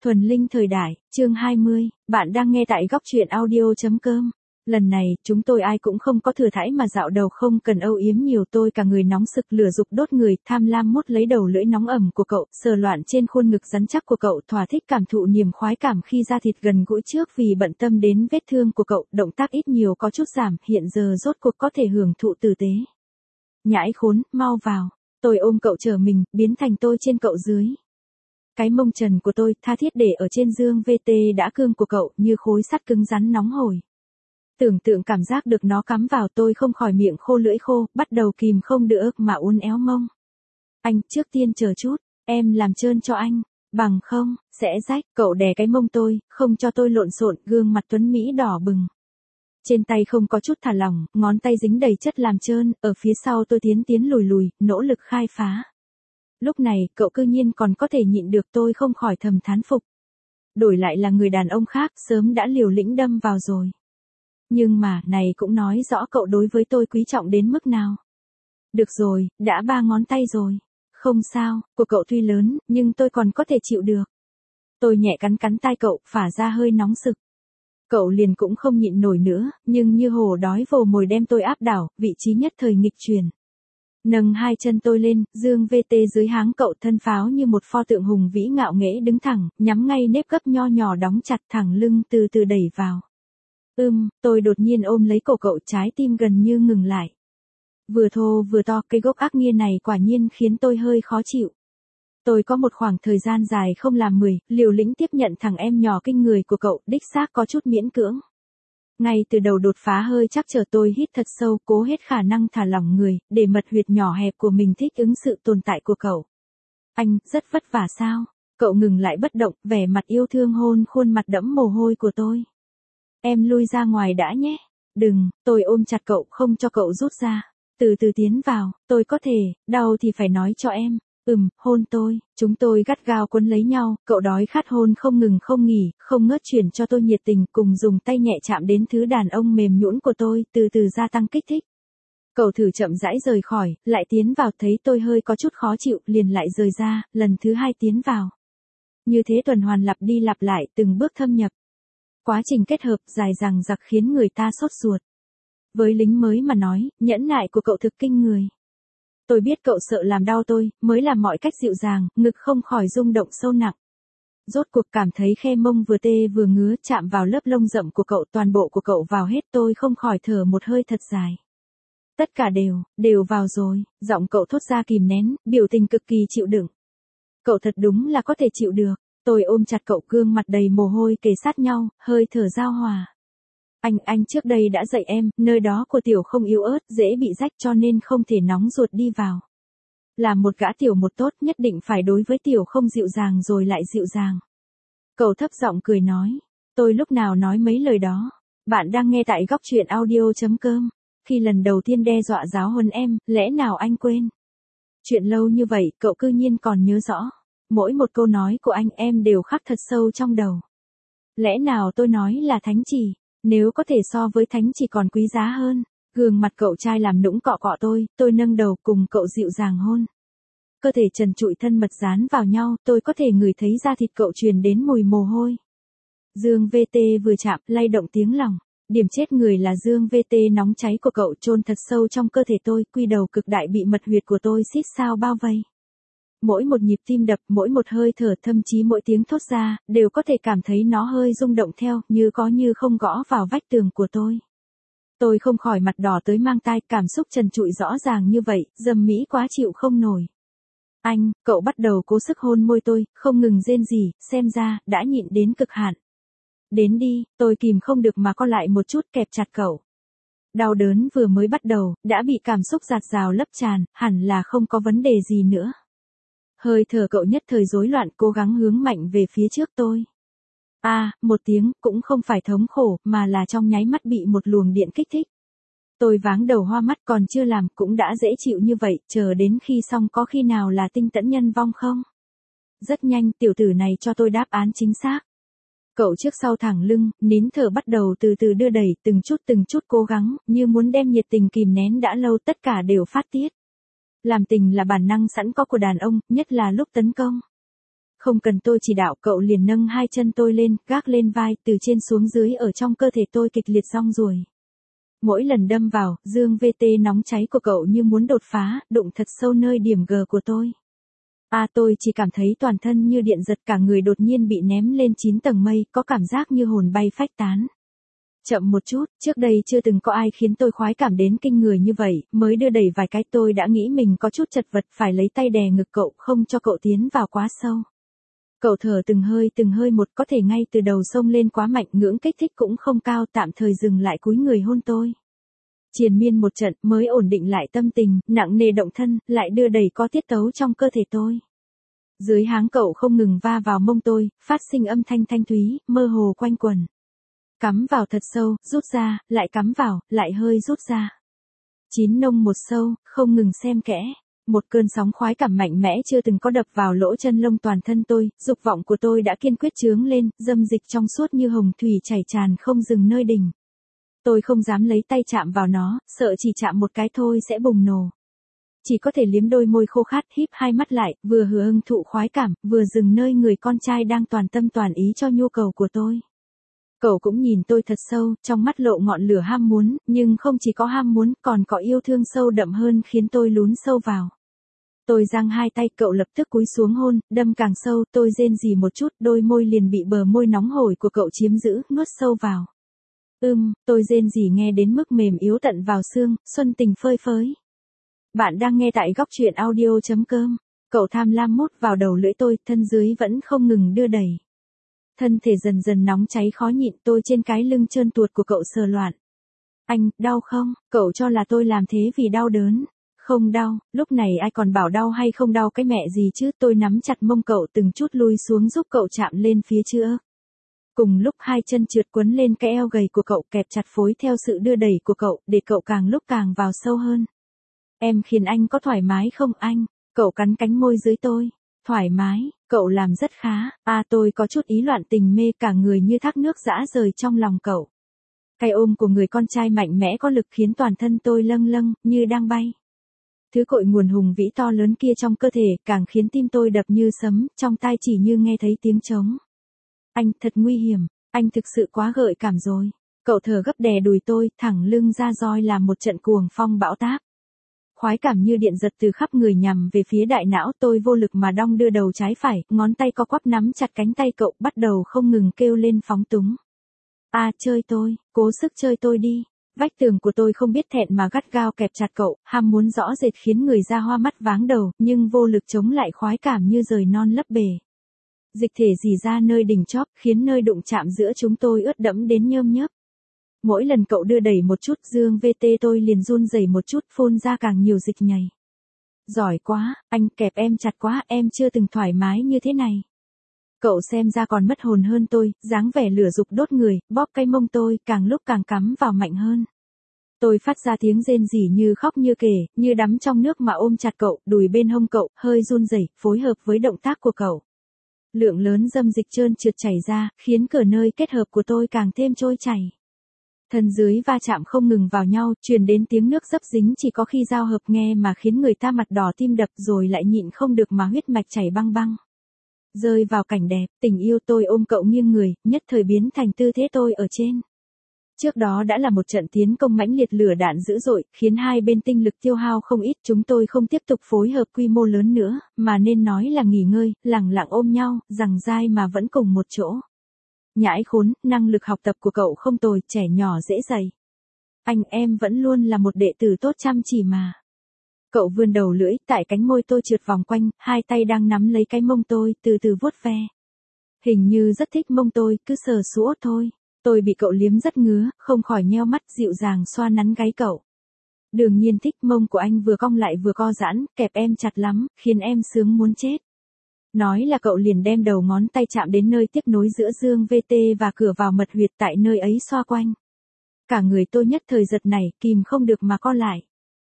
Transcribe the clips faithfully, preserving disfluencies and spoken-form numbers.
Thuần Linh thời đại, chương hai mươi, bạn đang nghe tại góc truyện audio.com. Lần này, chúng tôi ai cũng không có thừa thãi mà dạo đầu không cần âu yếm nhiều, tôi cả người nóng sực lửa dục đốt người, tham lam mút lấy đầu lưỡi nóng ẩm của cậu, sờ loạn trên khuôn ngực rắn chắc của cậu, thỏa thích cảm thụ niềm khoái cảm khi da thịt gần gũi trước vì bận tâm đến vết thương của cậu, động tác ít nhiều có chút giảm, hiện giờ rốt cuộc có thể hưởng thụ tử tế. Nhãi khốn, mau vào. Tôi ôm cậu trở mình, biến thành tôi trên cậu dưới. Cái mông trần của tôi, tha thiết để ở trên dương vê tê đã cương của cậu, như khối sắt cứng rắn nóng hổi. Tưởng tượng cảm giác được nó cắm vào, tôi không khỏi miệng khô lưỡi khô, bắt đầu kìm không được mà uốn éo mông. Anh, trước tiên chờ chút, em làm trơn cho anh, bằng không, sẽ rách. Cậu đè cái mông tôi, không cho tôi lộn xộn, gương mặt tuấn Mỹ đỏ bừng. Trên tay không có chút thả lỏng, ngón tay dính đầy chất làm trơn, ở phía sau tôi tiến tiến lùi lùi, nỗ lực khai phá. Lúc này, cậu cư nhiên còn có thể nhịn được, tôi không khỏi thầm thán phục. Đổi lại là người đàn ông khác, sớm đã liều lĩnh đâm vào rồi. Nhưng mà, này cũng nói rõ cậu đối với tôi quý trọng đến mức nào. Được rồi, đã ba ngón tay rồi. Không sao, của cậu tuy lớn, nhưng tôi còn có thể chịu được. Tôi nhẹ cắn cắn tai cậu, phả ra hơi nóng sực. Cậu liền cũng không nhịn nổi nữa, nhưng như hổ đói vồ mồi đem tôi áp đảo, vị trí nhất thời nghịch chuyển. Nâng hai chân tôi lên, dương vê tê dưới háng cậu, thân pháo như một pho tượng hùng vĩ ngạo nghễ đứng thẳng, nhắm ngay nếp gấp nho nhỏ đóng chặt, thẳng lưng từ từ đẩy vào. Ưm, tôi đột nhiên ôm lấy cổ cậu, trái tim gần như ngừng lại. Vừa thô vừa to, cái gốc ác nghiên này quả nhiên khiến tôi hơi khó chịu. Tôi có một khoảng thời gian dài không làm mười, liều lĩnh tiếp nhận thằng em nhỏ kinh người của cậu, đích xác có chút miễn cưỡng. Ngay từ đầu đột phá hơi chắc chờ, tôi hít thật sâu, cố hết khả năng thả lỏng người, để mật huyệt nhỏ hẹp của mình thích ứng sự tồn tại của cậu. Anh, rất vất vả sao? Cậu ngừng lại bất động, vẻ mặt yêu thương hôn khuôn mặt đẫm mồ hôi của tôi. Em lui ra ngoài đã nhé. Đừng, tôi ôm chặt cậu, không cho cậu rút ra. Từ từ tiến vào, tôi có thể, đau thì phải nói cho em. Ừm, hôn tôi, chúng tôi gắt gao quấn lấy nhau, cậu đói khát hôn không ngừng không nghỉ, không ngớt chuyển cho tôi nhiệt tình, cùng dùng tay nhẹ chạm đến thứ đàn ông mềm nhũn của tôi, từ từ gia tăng kích thích. Cậu thử chậm rãi rời khỏi, lại tiến vào, thấy tôi hơi có chút khó chịu, liền lại rời ra, lần thứ hai tiến vào. Như thế tuần hoàn lặp đi lặp lại, từng bước thâm nhập. Quá trình kết hợp dài dằng dặc khiến người ta sốt ruột. Với lính mới mà nói, nhẫn nại của cậu thực kinh người. Tôi biết cậu sợ làm đau tôi, mới làm mọi cách dịu dàng, ngực không khỏi rung động sâu nặng. Rốt cuộc cảm thấy khe mông vừa tê vừa ngứa, chạm vào lớp lông rậm của cậu, toàn bộ của cậu vào hết, tôi không khỏi thở một hơi thật dài. Tất cả đều, đều vào rồi, giọng cậu thốt ra kìm nén, biểu tình cực kỳ chịu đựng. Cậu thật đúng là có thể chịu được. Tôi ôm chặt cậu, gương mặt đầy mồ hôi kề sát nhau, hơi thở giao hòa. Anh, anh trước đây đã dạy em, nơi đó của tiểu không yếu ớt, dễ bị rách cho nên không thể nóng ruột đi vào. Là một gã tiểu một tốt, nhất định phải đối với tiểu không dịu dàng rồi lại dịu dàng. Cậu thấp giọng cười nói. Tôi lúc nào nói mấy lời đó. Bạn đang nghe tại góc truyện audio.com. Khi lần đầu tiên đe dọa giáo huấn em, lẽ nào anh quên? Chuyện lâu như vậy, cậu cư nhiên còn nhớ rõ. Mỗi một câu nói của anh em đều khắc thật sâu trong đầu. Lẽ nào tôi nói là thánh chỉ? Nếu có thể so với thánh chỉ còn quý giá hơn. Gương mặt cậu trai làm nũng cọ cọ tôi, tôi nâng đầu cùng cậu dịu dàng hôn. Cơ thể trần trụi thân mật dán vào nhau, tôi có thể ngửi thấy da thịt cậu truyền đến mùi mồ hôi. Dương vê tê vừa chạm, lay động tiếng lòng. Điểm chết người là dương vê tê nóng cháy của cậu chôn thật sâu trong cơ thể tôi, quy đầu cực đại bị mật huyệt của tôi xít sao bao vây. Mỗi một nhịp tim đập, mỗi một hơi thở, thậm chí mỗi tiếng thốt ra, đều có thể cảm thấy nó hơi rung động theo, như có như không gõ vào vách tường của tôi. Tôi không khỏi mặt đỏ tới mang tai, cảm xúc trần trụi rõ ràng như vậy, dâm mỹ quá chịu không nổi. Anh, cậu bắt đầu cố sức hôn môi tôi, không ngừng rên rỉ, xem ra, đã nhịn đến cực hạn. Đến đi, tôi kìm không được mà co lại một chút, kẹp chặt cậu. Đau đớn vừa mới bắt đầu, đã bị cảm xúc dạt dào lấp tràn, hẳn là không có vấn đề gì nữa. Hơi thở cậu nhất thời rối loạn, cố gắng hướng mạnh về phía trước tôi. A, à, một tiếng, cũng không phải thống khổ, mà là trong nháy mắt bị một luồng điện kích thích. Tôi váng đầu hoa mắt, còn chưa làm, cũng đã dễ chịu như vậy, chờ đến khi xong có khi nào là tinh tẫn nhân vong không? Rất nhanh, tiểu tử này cho tôi đáp án chính xác. Cậu trước sau thẳng lưng, nín thở bắt đầu từ từ đưa đẩy, từng chút từng chút cố gắng, như muốn đem nhiệt tình kìm nén đã lâu tất cả đều phát tiết. Làm tình là bản năng sẵn có của đàn ông, nhất là lúc tấn công. Không cần tôi chỉ đạo, cậu liền nâng hai chân tôi lên, gác lên vai, từ trên xuống dưới ở trong cơ thể tôi kịch liệt rong ruổi. Mỗi lần đâm vào, dương vê tê nóng cháy của cậu như muốn đột phá, đụng thật sâu nơi điểm G của tôi. À tôi chỉ cảm thấy toàn thân như điện giật, cả người đột nhiên bị ném lên chín tầng mây, có cảm giác như hồn bay phách tán. Chậm một chút, trước đây chưa từng có ai khiến tôi khoái cảm đến kinh người như vậy, mới đưa đẩy vài cái tôi đã nghĩ mình có chút chật vật, phải lấy tay đè ngực cậu, không cho cậu tiến vào quá sâu. Cậu thở từng hơi từng hơi một, có thể ngay từ đầu xông lên quá mạnh, ngưỡng kích thích cũng không cao, tạm thời dừng lại cúi người hôn tôi. Triền miên một trận mới ổn định lại tâm tình, nặng nề động thân, lại đưa đẩy có tiết tấu trong cơ thể tôi. Dưới háng cậu không ngừng va vào mông tôi, phát sinh âm thanh thanh thúy, mơ hồ quanh quẩn. Cắm vào thật sâu, rút ra, lại cắm vào, lại hơi rút ra. Chín nông một sâu, không ngừng xem kẽ. Một cơn sóng khoái cảm mạnh mẽ chưa từng có đập vào lỗ chân lông toàn thân tôi, dục vọng của tôi đã kiên quyết chướng lên, dâm dịch trong suốt như hồng thủy chảy tràn không dừng nơi đỉnh. Tôi không dám lấy tay chạm vào nó, sợ chỉ chạm một cái thôi sẽ bùng nổ. Chỉ có thể liếm đôi môi khô khát, híp hai mắt lại, vừa hưởng thụ khoái cảm, vừa dừng nơi người con trai đang toàn tâm toàn ý cho nhu cầu của tôi. Cậu cũng nhìn tôi thật sâu, trong mắt lộ ngọn lửa ham muốn, nhưng không chỉ có ham muốn, còn có yêu thương sâu đậm hơn khiến tôi lún sâu vào. Tôi giang hai tay, cậu lập tức cúi xuống hôn, đâm càng sâu, tôi rên rỉ một chút, đôi môi liền bị bờ môi nóng hổi của cậu chiếm giữ, nuốt sâu vào. Ưm, tôi rên rỉ nghe đến mức mềm yếu tận vào xương, xuân tình phơi phới. Bạn đang nghe tại góc truyện audio chấm com. Cậu tham lam mút vào đầu lưỡi tôi, thân dưới vẫn không ngừng đưa đẩy. Thân thể dần dần nóng cháy khó nhịn, tôi trên cái lưng trơn tuột của cậu sờ loạn. Anh, đau không? Cậu cho là tôi làm thế vì đau đớn. Không đau, lúc này ai còn bảo đau hay không đau cái mẹ gì chứ, tôi nắm chặt mông cậu từng chút lui xuống giúp cậu chạm lên phía trước. Cùng lúc hai chân trượt quấn lên cái eo gầy của cậu, kẹp chặt phối theo sự đưa đẩy của cậu, để cậu càng lúc càng vào sâu hơn. Em khiến anh có thoải mái không anh? Cậu cắn cánh môi dưới tôi. Thoải mái, cậu làm rất khá. À tôi có chút ý loạn tình mê, cả người như thác nước dã rời trong lòng cậu. Cái ôm của người con trai mạnh mẽ có lực khiến toàn thân tôi lâng lâng, như đang bay. Thứ cội nguồn hùng vĩ to lớn kia trong cơ thể, càng khiến tim tôi đập như sấm, trong tai chỉ như nghe thấy tiếng trống. Anh, thật nguy hiểm, anh thực sự quá gợi cảm rồi. Cậu thở gấp đè đùi tôi, thẳng lưng ra roi làm một trận cuồng phong bão táp. Khoái cảm như điện giật từ khắp người nhằm về phía đại não, tôi vô lực mà đong đưa đầu trái phải, ngón tay co quắp nắm chặt cánh tay cậu, bắt đầu không ngừng kêu lên phóng túng. À chơi tôi, cố sức chơi tôi đi. Vách tường của tôi không biết thẹn mà gắt gao kẹp chặt cậu, ham muốn rõ rệt khiến người ra hoa mắt váng đầu, nhưng vô lực chống lại khoái cảm như rời non lấp bể. Dịch thể rỉ ra nơi đỉnh chóp, khiến nơi đụng chạm giữa chúng tôi ướt đẫm đến nhơm nhớp. Mỗi lần cậu đưa đẩy một chút, dương vê tê tôi liền run rẩy một chút, phun ra càng nhiều dịch nhầy. Giỏi quá, anh kẹp em chặt quá, em chưa từng thoải mái như thế này. Cậu xem ra còn mất hồn hơn tôi, dáng vẻ lửa dục đốt người, bóp cái mông tôi, càng lúc càng cắm vào mạnh hơn. Tôi phát ra tiếng rên rỉ như khóc như kể, như đắm trong nước mà ôm chặt cậu, đùi bên hông cậu, hơi run rẩy, phối hợp với động tác của cậu. Lượng lớn dâm dịch trơn trượt chảy ra, khiến cửa nơi kết hợp của tôi càng thêm trôi chảy. Thân dưới va chạm không ngừng vào nhau, truyền đến tiếng nước dấp dính chỉ có khi giao hợp nghe mà khiến người ta mặt đỏ tim đập rồi lại nhịn không được mà huyết mạch chảy băng băng. Rơi vào cảnh đẹp, tình yêu tôi ôm cậu nghiêng người, nhất thời biến thành tư thế tôi ở trên. Trước đó đã là một trận tiến công mãnh liệt lửa đạn dữ dội, khiến hai bên tinh lực tiêu hao không ít, chúng tôi không tiếp tục phối hợp quy mô lớn nữa, mà nên nói là nghỉ ngơi, lẳng lặng ôm nhau, giằng dai mà vẫn cùng một chỗ. Nhãi khốn, năng lực học tập của cậu không tồi, trẻ nhỏ dễ dạy. Anh em vẫn luôn là một đệ tử tốt chăm chỉ mà. Cậu vươn đầu lưỡi, tại cánh môi tôi trượt vòng quanh, hai tay đang nắm lấy cái mông tôi, từ từ vuốt ve. Hình như rất thích mông tôi, cứ sờ sũa thôi. Tôi bị cậu liếm rất ngứa, không khỏi nheo mắt dịu dàng xoa nắn gáy cậu. Đương nhiên thích, mông của anh vừa cong lại vừa co giãn, kẹp em chặt lắm, khiến em sướng muốn chết. Nói là cậu liền đem đầu ngón tay chạm đến nơi tiếp nối giữa dương vê tê và cửa vào mật huyệt, tại nơi ấy xoa quanh. Cả người tôi nhất thời giật nảy, kìm không được mà co lại.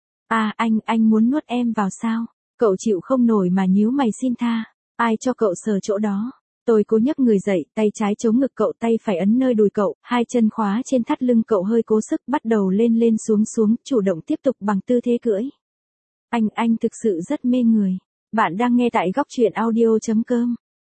À anh, anh muốn nuốt em vào sao? Cậu chịu không nổi mà nhíu mày xin tha. Ai cho cậu sờ chỗ đó? Tôi cố nhấc người dậy, tay trái chống ngực cậu, tay phải ấn nơi đùi cậu, hai chân khóa trên thắt lưng cậu, hơi cố sức bắt đầu lên lên xuống xuống, chủ động tiếp tục bằng tư thế cưỡi. Anh, anh thực sự rất mê người. Bạn đang nghe tại góc truyện audio chấm com.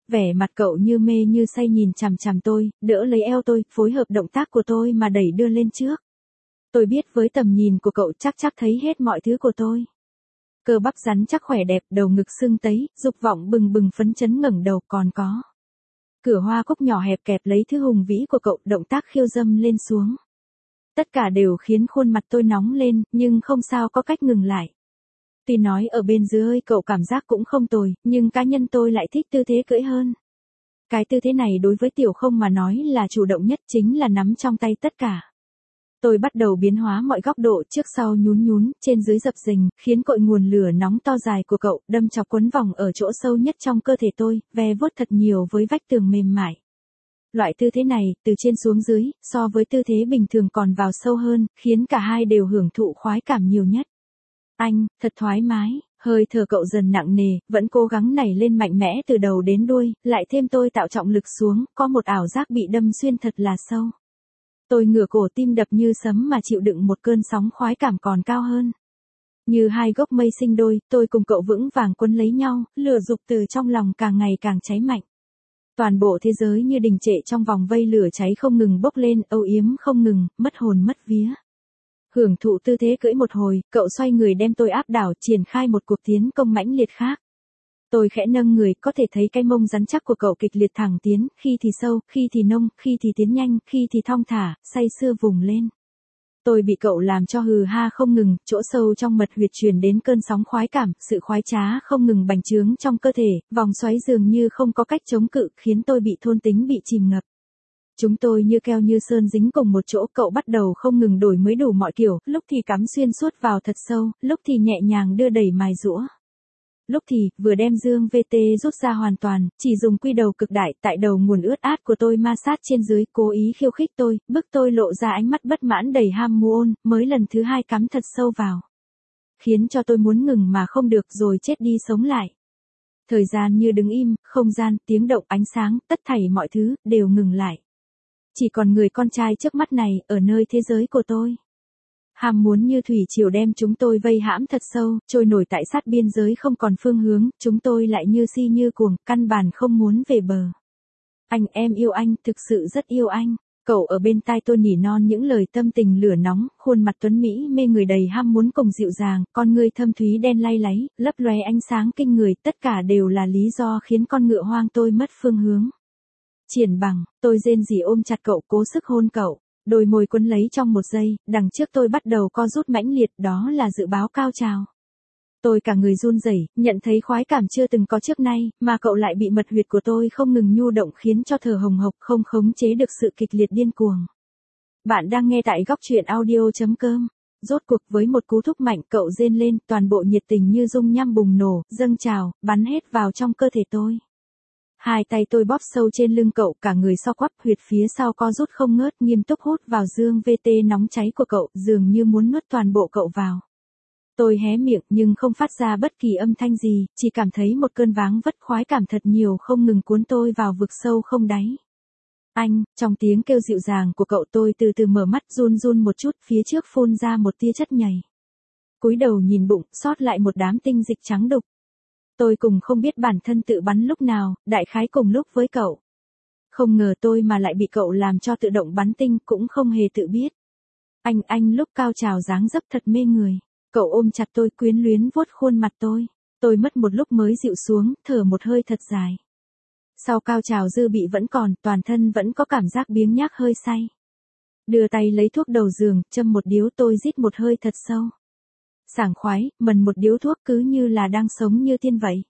Vẻ mặt cậu như mê như say nhìn chằm chằm tôi, đỡ lấy eo tôi, phối hợp động tác của tôi mà đẩy đưa lên trước. Tôi biết với tầm nhìn của cậu chắc chắc thấy hết mọi thứ của tôi. Cơ bắp rắn chắc khỏe đẹp, đầu ngực sưng tấy, dục vọng bừng bừng phấn chấn ngẩng đầu còn có. Cửa hoa cúc nhỏ hẹp kẹp lấy thứ hùng vĩ của cậu, động tác khiêu dâm lên xuống. Tất cả đều khiến khuôn mặt tôi nóng lên, nhưng không sao có cách ngừng lại. Tuy nói ở bên dưới cậu cảm giác cũng không tồi, nhưng cá nhân tôi lại thích tư thế cưỡi hơn. Cái tư thế này đối với Tiểu Không mà nói là chủ động nhất, chính là nắm trong tay tất cả. Tôi bắt đầu biến hóa mọi góc độ, trước sau nhún nhún, trên dưới dập dềnh, khiến cội nguồn lửa nóng to dài của cậu đâm chọc quấn vòng ở chỗ sâu nhất trong cơ thể tôi, ve vuốt thật nhiều với vách tường mềm mại. Loại tư thế này, từ trên xuống dưới, so với tư thế bình thường còn vào sâu hơn, khiến cả hai đều hưởng thụ khoái cảm nhiều nhất. Anh, thật thoải mái, hơi thở cậu dần nặng nề, vẫn cố gắng nảy lên mạnh mẽ từ đầu đến đuôi, lại thêm tôi tạo trọng lực xuống, có một ảo giác bị đâm xuyên thật là sâu. Tôi ngửa cổ, tim đập như sấm mà chịu đựng một cơn sóng khoái cảm còn cao hơn. Như hai gốc mây sinh đôi, tôi cùng cậu vững vàng quấn lấy nhau, lửa dục từ trong lòng càng ngày càng cháy mạnh. Toàn bộ thế giới như đình trệ trong vòng vây lửa cháy không ngừng bốc lên, âu yếm không ngừng, mất hồn mất vía. Hưởng thụ tư thế cưỡi một hồi, cậu xoay người đem tôi áp đảo, triển khai một cuộc tiến công mãnh liệt khác. Tôi khẽ nâng người, có thể thấy cái mông rắn chắc của cậu kịch liệt thẳng tiến, khi thì sâu, khi thì nông, khi thì tiến nhanh, khi thì thong thả, say sưa vùng lên. Tôi bị cậu làm cho hừ ha không ngừng, chỗ sâu trong mật huyệt truyền đến cơn sóng khoái cảm, sự khoái trá không ngừng bành trướng trong cơ thể, vòng xoáy dường như không có cách chống cự, khiến tôi bị thôn tính bị chìm ngập. Chúng tôi như keo như sơn dính cùng một chỗ, cậu bắt đầu không ngừng đổi mới đủ mọi kiểu, lúc thì cắm xuyên suốt vào thật sâu, lúc thì nhẹ nhàng đưa đẩy mài giũa. Lúc thì, vừa đem dương vê tê rút ra hoàn toàn, chỉ dùng quy đầu cực đại, tại đầu nguồn ướt át của tôi ma sát trên dưới, cố ý khiêu khích tôi, bức tôi lộ ra ánh mắt bất mãn đầy ham muốn, mới lần thứ hai cắm thật sâu vào. Khiến cho tôi muốn ngừng mà không được, rồi chết đi sống lại. Thời gian như đứng im, không gian, tiếng động, ánh sáng, tất thảy mọi thứ, đều ngừng lại. Chỉ còn người con trai trước mắt này, ở nơi thế giới của tôi. Ham muốn như thủy triều đem chúng tôi vây hãm thật sâu, trôi nổi tại sát biên giới không còn phương hướng, chúng tôi lại như si như cuồng, căn bản không muốn về bờ. Anh, em yêu anh, thực sự rất yêu anh. Cậu ở bên tai tôi nỉ non những lời tâm tình lửa nóng, khuôn mặt tuấn Mỹ mê người đầy ham muốn cùng dịu dàng, con ngươi thâm thúy đen lay láy, lấp lóe ánh sáng kinh người, tất cả đều là lý do khiến con ngựa hoang tôi mất phương hướng. Triển bằng, tôi rên rỉ ôm chặt cậu, cố sức hôn cậu. Đôi môi quấn lấy trong một giây, đằng trước tôi bắt đầu co rút mãnh liệt, đó là dự báo cao trào. Tôi cả người run rẩy, nhận thấy khoái cảm chưa từng có trước nay, mà cậu lại bị mật huyệt của tôi không ngừng nhu động khiến cho thở hồng hộc, không khống chế được sự kịch liệt điên cuồng. Bạn đang nghe tại góc truyện audio chấm com. Rốt cuộc với một cú thúc mạnh, cậu rên lên, toàn bộ nhiệt tình như dung nham bùng nổ, dâng trào, bắn hết vào trong cơ thể tôi. Hai tay tôi bóp sâu trên lưng cậu, cả người so quắp, huyệt phía sau co rút không ngớt, nghiêm túc hút vào dương vê tê nóng cháy của cậu, dường như muốn nuốt toàn bộ cậu vào. Tôi hé miệng nhưng không phát ra bất kỳ âm thanh gì, chỉ cảm thấy một cơn váng vất khoái cảm thật nhiều không ngừng cuốn tôi vào vực sâu không đáy. Anh, trong tiếng kêu dịu dàng của cậu, tôi từ từ mở mắt, run run một chút, phía trước phun ra một tia chất nhầy. Cúi đầu nhìn bụng, sót lại một đám tinh dịch trắng đục. Tôi cùng không biết bản thân tự bắn lúc nào, đại khái cùng lúc với cậu. Không ngờ tôi mà lại bị cậu làm cho tự động bắn tinh, cũng không hề tự biết. Anh, anh lúc cao trào dáng dấp thật mê người. Cậu ôm chặt tôi, quyến luyến vuốt khuôn mặt tôi. Tôi mất một lúc mới dịu xuống, thở một hơi thật dài. Sau cao trào dư bị vẫn còn, toàn thân vẫn có cảm giác biếng nhác hơi say. Đưa tay lấy thuốc đầu giường, châm một điếu, tôi rít một hơi thật sâu. Sảng khoái, mần một điếu thuốc, cứ như là đang sống như tiên vậy.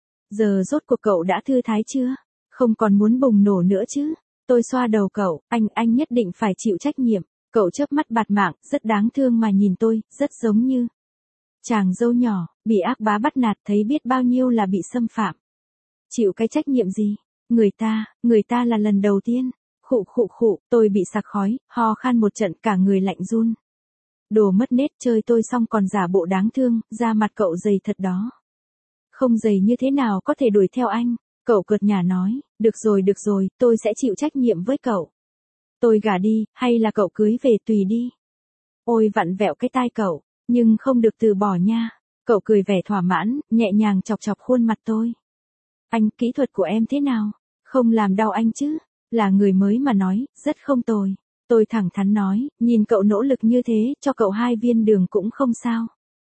Giờ rốt cuộc cậu đã thư thái chưa? Không còn muốn bùng nổ nữa chứ? Tôi xoa đầu cậu, anh, anh nhất định phải chịu trách nhiệm. Cậu chớp mắt bạt mạng, rất đáng thương mà nhìn tôi, rất giống như chàng dâu nhỏ, bị ác bá bắt nạt, thấy biết bao nhiêu là bị xâm phạm. Chịu cái trách nhiệm gì? Người ta, người ta là lần đầu tiên. Khụ khụ khụ, tôi bị sặc khói, ho khan một trận, cả người lạnh run. Đồ mất nết, chơi tôi xong còn giả bộ đáng thương, da mặt cậu dày thật đó. Không dày như thế nào có thể đuổi theo anh? Cậu cợt nhả nói, được rồi được rồi, tôi sẽ chịu trách nhiệm với cậu. Tôi gả đi, hay là cậu cưới về tùy đi. Ôi vặn vẹo cái tai cậu, nhưng không được từ bỏ nha. Cậu cười vẻ thỏa mãn, nhẹ nhàng chọc chọc khuôn mặt tôi. Anh, kỹ thuật của em thế nào? Không làm đau anh chứ? Là người mới mà nói, rất không tồi. Tôi thẳng thắn nói, nhìn cậu nỗ lực như thế, cho cậu hai viên đường cũng không sao.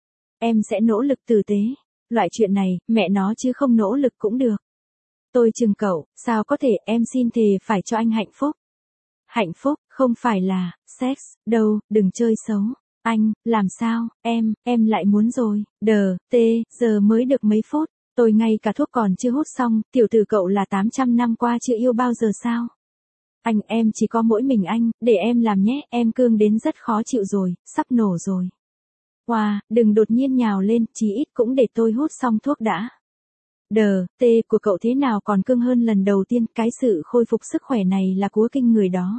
Em sẽ nỗ lực tử tế. Loại chuyện này, mẹ nó chứ không nỗ lực cũng được. Tôi chừng cậu, sao có thể, em xin thề phải cho anh hạnh phúc. Hạnh phúc, không phải là, sex, đâu, đừng chơi xấu. Anh, làm sao, em, em lại muốn rồi, đờ, tê, giờ mới được mấy phút, tôi ngay cả thuốc còn chưa hút xong, tiểu tử cậu là tám trăm năm qua chưa yêu bao giờ sao? Anh, em chỉ có mỗi mình anh, để em làm nhé, em cương đến rất khó chịu rồi, sắp nổ rồi. Wow, đừng đột nhiên nhào lên, chí ít cũng để tôi hút xong thuốc đã. Đờ, tê của cậu thế nào còn cương hơn lần đầu tiên, cái sự khôi phục sức khỏe này là cúa kinh người đó.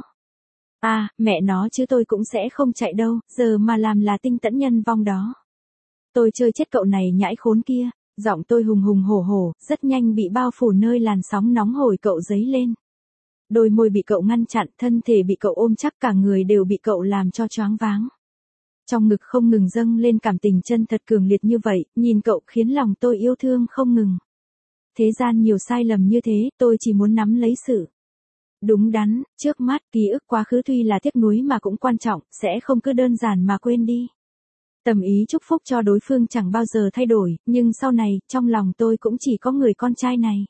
À, mẹ nó chứ tôi cũng sẽ không chạy đâu, giờ mà làm là tinh tẫn nhân vong đó. Tôi chơi chết cậu này nhãi khốn kia, giọng tôi hùng hùng hổ hổ, rất nhanh bị bao phủ nơi làn sóng nóng hổi cậu dấy lên. Đôi môi bị cậu ngăn chặn, thân thể bị cậu ôm chắc, cả người đều bị cậu làm cho choáng váng. Trong ngực không ngừng dâng lên cảm tình chân thật cường liệt như vậy, nhìn cậu khiến lòng tôi yêu thương không ngừng. Thế gian nhiều sai lầm như thế, tôi chỉ muốn nắm lấy sự đúng đắn, trước mắt, ký ức quá khứ tuy là tiếc nuối mà cũng quan trọng, sẽ không cứ đơn giản mà quên đi. Tầm ý chúc phúc cho đối phương chẳng bao giờ thay đổi, nhưng sau này, trong lòng tôi cũng chỉ có người con trai này.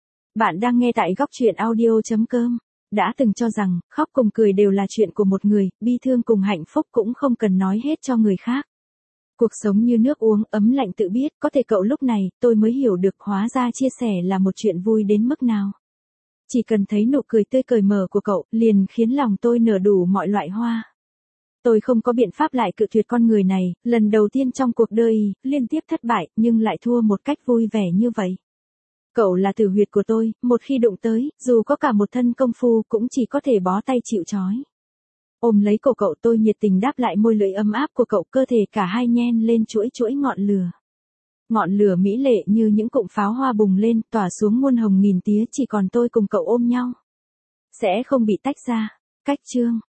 Bạn đang nghe tại góc truyện audio.com. Đã từng cho rằng, khóc cùng cười đều là chuyện của một người, bi thương cùng hạnh phúc cũng không cần nói hết cho người khác. Cuộc sống như nước uống, ấm lạnh tự biết, có thể cậu lúc này, tôi mới hiểu được hóa ra chia sẻ là một chuyện vui đến mức nào. Chỉ cần thấy nụ cười tươi cởi mở của cậu, liền khiến lòng tôi nở đủ mọi loại hoa. Tôi không có biện pháp lại cự tuyệt con người này, lần đầu tiên trong cuộc đời, liên tiếp thất bại, nhưng lại thua một cách vui vẻ như vậy. Cậu là tử huyệt của tôi, một khi đụng tới, dù có cả một thân công phu cũng chỉ có thể bó tay chịu trói. Ôm lấy cổ cậu tôi nhiệt tình đáp lại môi lưỡi ấm áp của cậu, cơ thể cả hai nhen lên chuỗi chuỗi ngọn lửa. Ngọn lửa mỹ lệ như những cụm pháo hoa bùng lên, tỏa xuống muôn hồng nghìn tía, chỉ còn tôi cùng cậu ôm nhau. Sẽ không bị tách ra. Cách chương.